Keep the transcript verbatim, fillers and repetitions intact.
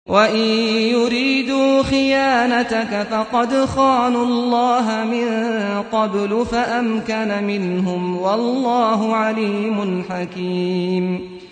وَإِن يُرِيدُوا خِيَانَتَكَ فَقَدْ خَانُوا اللَّهَ مِن قَبْلُ فَأَمْكَنَ مِنْهُمْ ۗ وَاللَّهُ عَلِيمٌ حَكِيمٌ